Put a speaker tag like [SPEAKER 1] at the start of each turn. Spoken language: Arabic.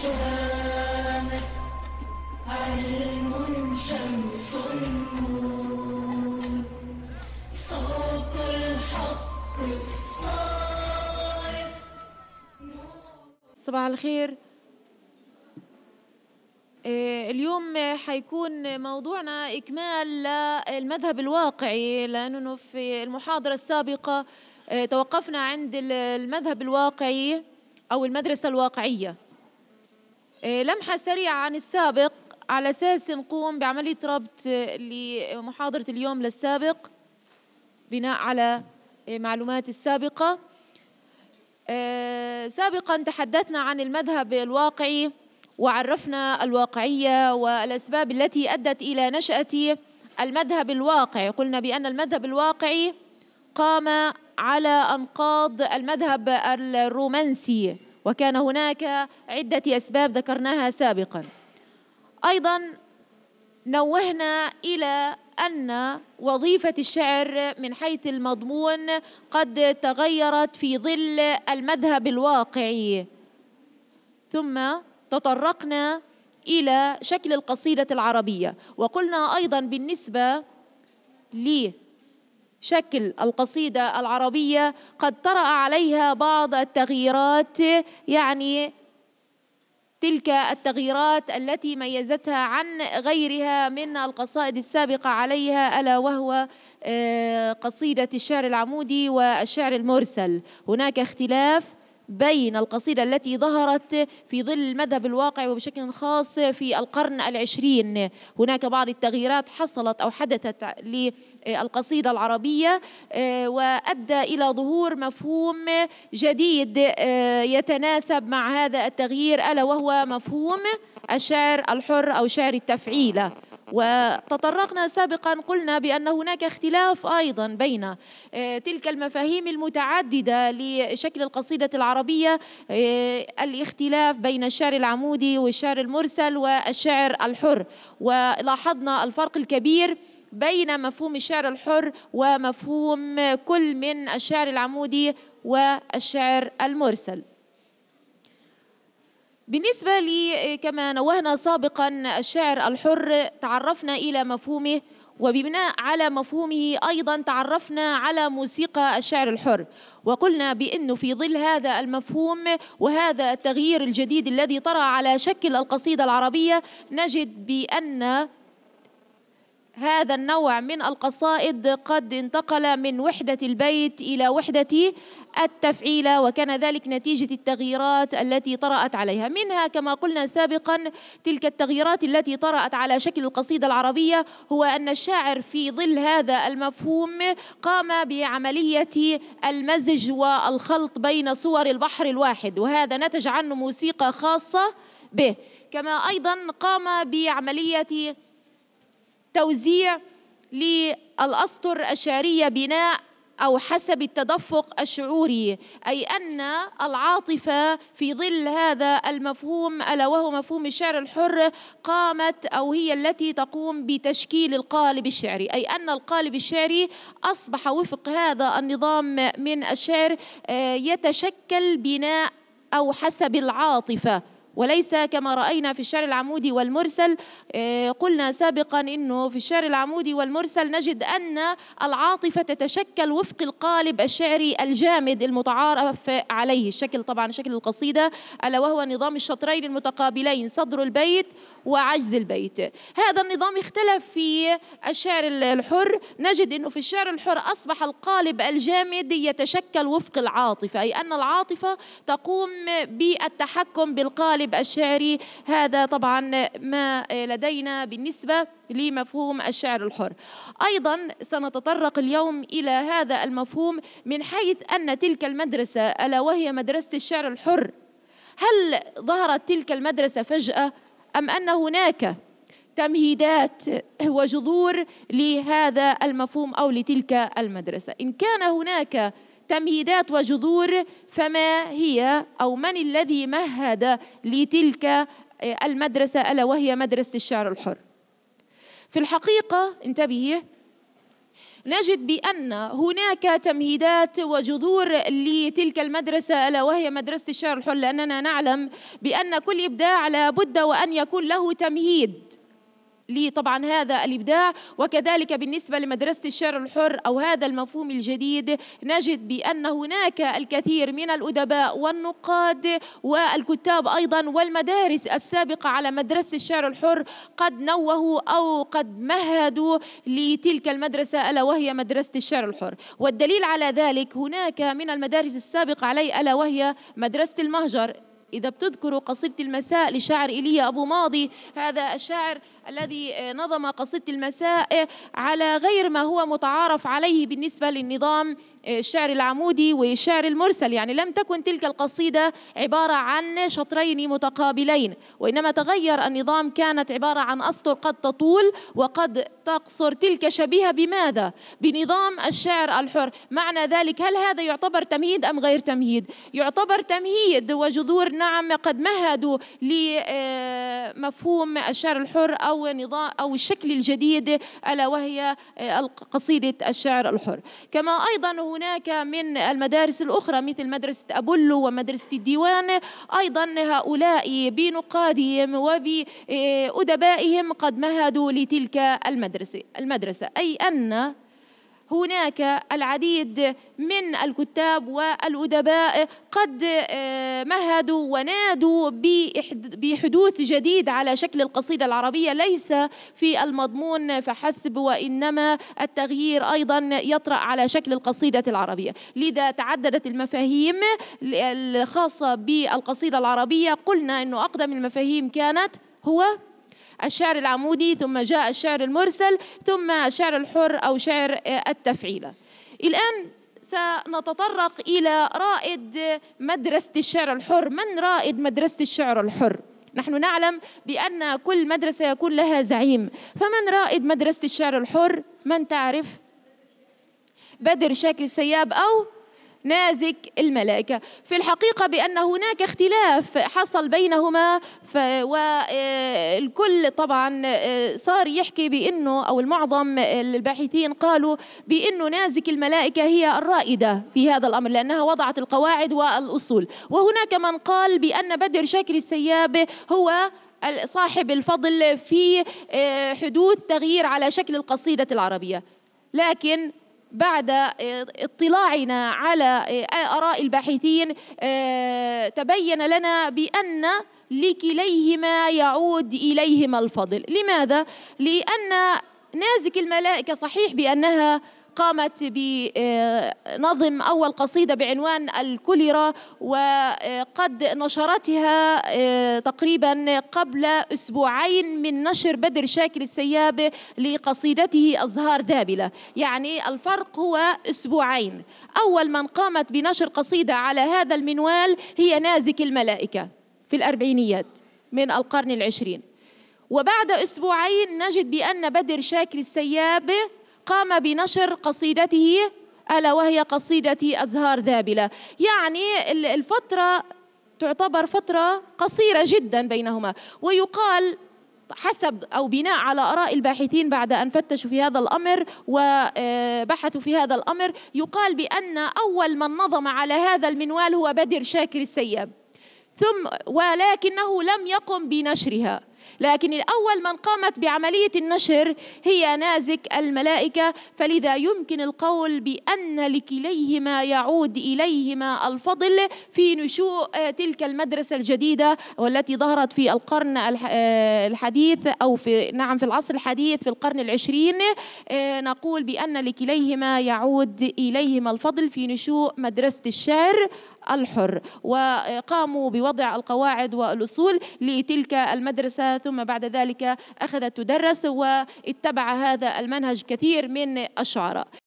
[SPEAKER 1] شامخ، علم شمس نور، صوت الحق الصارخ.
[SPEAKER 2] صباح الخير. اليوم حيكون موضوعنا إكمال للمذهب الواقعي، لأنه في المحاضرة السابقة توقفنا عند المذهب الواقعي أو المدرسة الواقعية. لمحة سريعة عن السابق على أساس نقوم بعملية ربط لمحاضرة اليوم للسابق بناء على معلومات السابقة. سابقا تحدثنا عن المذهب الواقعي وعرفنا الواقعية والأسباب التي أدت إلى نشأة المذهب الواقعي. قلنا بأن المذهب الواقعي قام على أنقاض المذهب الرومانسي، وكان هناك عدة أسباب ذكرناها سابقا. أيضا نوهنا إلى أن وظيفة الشعر من حيث المضمون قد تغيرت في ظل المذهب الواقعي، ثم تطرقنا إلى شكل القصيدة العربية، وقلنا أيضا بالنسبة لشكل القصيدة العربية قد طرأ عليها بعض التغييرات، يعني تلك التغييرات التي ميزتها عن غيرها من القصائد السابقة عليها، ألا وهو قصيدة الشعر العمودي والشعر المرسل. هناك اختلاف بين القصيدة التي ظهرت في ظل المذهب الواقعي وبشكل خاص في القرن العشرين. هناك بعض التغييرات حصلت أو حدثت للقصيدة العربية، وأدى إلى ظهور مفهوم جديد يتناسب مع هذا التغيير، ألا وهو مفهوم الشعر الحر أو شعر التفعيلة. وتطرقنا سابقا قلنا بأن هناك اختلاف أيضا بين تلك المفاهيم المتعددة لشكل القصيدة العربية، الاختلاف بين الشعر العمودي والشعر المرسل والشعر الحر، ولاحظنا الفرق الكبير بين مفهوم الشعر الحر ومفهوم كل من الشعر العمودي والشعر المرسل. بالنسبة لي كما نوهنا سابقا الشعر الحر تعرفنا إلى مفهومه، وبناء على مفهومه أيضا تعرفنا على موسيقى الشعر الحر، وقلنا بأنه في ظل هذا المفهوم وهذا التغيير الجديد الذي طرأ على شكل القصيدة العربية نجد بأن هذا النوع من القصائد قد انتقل من وحدة البيت إلى وحدة التفعيلة، وكان ذلك نتيجة التغييرات التي طرأت عليها. منها كما قلنا سابقا تلك التغييرات التي طرأت على شكل القصيدة العربية هو أن الشاعر في ظل هذا المفهوم قام بعملية المزج والخلط بين صور البحر الواحد، وهذا نتج عنه موسيقى خاصة به. كما أيضا قام بعملية توزيع للأسطر الشعرية بناء أو حسب التدفق الشعوري، أي أن العاطفة في ظل هذا المفهوم ألا وهو مفهوم الشعر الحر قامت أو هي التي تقوم بتشكيل القالب الشعري، أي أن القالب الشعري أصبح وفق هذا النظام من الشعر يتشكل بناء أو حسب العاطفة، وليس كما رأينا في الشعر العمودي والمرسل. قلنا سابقا أنه في الشعر العمودي والمرسل نجد أن العاطفة تتشكل وفق القالب الشعري الجامد المتعارف عليه، الشكل طبعا شكل القصيدة ألا وهو نظام الشطرين المتقابلين، صدر البيت وعجز البيت. هذا النظام اختلف في الشعر الحر، نجد أنه في الشعر الحر أصبح القالب الجامد يتشكل وفق العاطفة، أي أن العاطفة تقوم بالتحكم بالقالب الشعري. هذا طبعا ما لدينا بالنسبة لمفهوم الشعر الحر. أيضا سنتطرق اليوم إلى هذا المفهوم من حيث أن تلك المدرسة ألا وهي مدرسة الشعر الحر، هل ظهرت تلك المدرسة فجأة أم أن هناك تمهيدات وجذور لهذا المفهوم أو لتلك المدرسة؟ إن كان هناك تمهيدات وجذور فما هي أو من الذي مهد لتلك المدرسة ألا وهي مدرسة الشعر الحر؟ في الحقيقة انتبهي، نجد بأن هناك تمهيدات وجذور لتلك المدرسة، ألا وهي مدرسة الشعر الحر، لأننا نعلم بأن كل إبداع لابد وأن يكون له تمهيد طبعا هذا الإبداع. وكذلك بالنسبة لمدرسة الشعر الحر أو هذا المفهوم الجديد، نجد بأن هناك الكثير من الأدباء والنقاد والكتاب أيضا والمدارس السابقة على مدرسة الشعر الحر قد نوهوا أو قد مهدوا لتلك المدرسة، ألا وهي مدرسة الشعر الحر. والدليل على ذلك هناك من المدارس السابقة عليه، ألا وهي مدرسة المهجر. إذا بتذكروا قصيدة المساء لشاعر إيليا أبو ماضي، هذا الشاعر الذي نظم قصيدة المساء على غير ما هو متعارف عليه بالنسبة للنظام الشعر العمودي والشعر المرسل. يعني لم تكن تلك القصيدة عبارة عن شطرين متقابلين، وإنما تغير النظام، كانت عبارة عن أسطر قد تطول وقد تقصر. تلك شبيهة بماذا؟ بنظام الشعر الحر. معنى ذلك هل هذا يعتبر تمهيد أم غير تمهيد؟ يعتبر تمهيد وجذور، نعم، قد مهدوا لمفهوم الشعر الحر أو نظام أو الشكل الجديد، ألا وهي قصيدة الشعر الحر. كما أيضا هناك من المدارس الأخرى مثل مدرسة أبولو ومدرسة الديوان، أيضا هؤلاء بنقادهم وبأدبائهم قد مهدوا لتلك المدرسة، أي أن هناك العديد من الكتاب والأدباء قد مهدوا ونادوا بحدوث جديد على شكل القصيدة العربية، ليس في المضمون فحسب، وإنما التغيير أيضا يطرأ على شكل القصيدة العربية. لذا تعددت المفاهيم الخاصة بالقصيدة العربية. قلنا أنه أقدم المفاهيم كانت هو الشعر العمودي، ثم جاء الشعر المرسل، ثم الشعر الحر أو شعر التفعيلة. الآن سنتطرق إلى رائد مدرسة الشعر الحر. من رائد مدرسة الشعر الحر؟ نحن نعلم بأن كل مدرسة يكون لها زعيم، فمن رائد مدرسة الشعر الحر؟ من تعرف؟ بدر شاكر السياب أو نازك الملائكة. في الحقيقة بأن هناك اختلاف حصل بينهما، والكل طبعا صار يحكي بأنه، أو المعظم الباحثين قالوا بأنه نازك الملائكة هي الرائدة في هذا الأمر، لأنها وضعت القواعد والأصول. وهناك من قال بأن بدر شاكر السياب هو صاحب الفضل في حدوث تغيير على شكل القصيدة العربية. لكن بعد اطلاعنا على آراء الباحثين تبين لنا بأن لكليهما يعود إليهما الفضل. لماذا؟ لأن نازك الملائكة صحيح بأنها قامت بنظم أول قصيدة بعنوان الكوليرا، وقد نشرتها تقريبا قبل أسبوعين من نشر بدر شاكر السياب لقصيدته أزهار ذابلة. يعني الفرق هو أسبوعين. أول من قامت بنشر قصيدة على هذا المنوال هي نازك الملائكة في الأربعينيات من القرن العشرين، وبعد أسبوعين نجد بأن بدر شاكر السياب قام بنشر قصيدته، ألا وهي قصيدة أزهار ذابلة. يعني الفترة تعتبر فترة قصيرة جدا بينهما. ويقال حسب أو بناء على آراء الباحثين بعد أن فتشوا في هذا الأمر وبحثوا في هذا الأمر، يقال بأن أول من نظم على هذا المنوال هو بدر شاكر السياب، ولكنه لم يقم بنشرها. لكن الأول من قامت بعملية النشر هي نازك الملائكة. فلذا يمكن القول بأن لكليهما يعود إليهما الفضل في نشوء تلك المدرسة الجديدة، والتي ظهرت في القرن الحديث أو في العصر الحديث في القرن العشرين. نقول بأن لكليهما يعود إليهما الفضل في نشوء مدرسة الشعر الحر، وقاموا بوضع القواعد والأصول لتلك المدرسة، ثم بعد ذلك أخذت تدرس واتبع هذا المنهج كثير من الشعراء.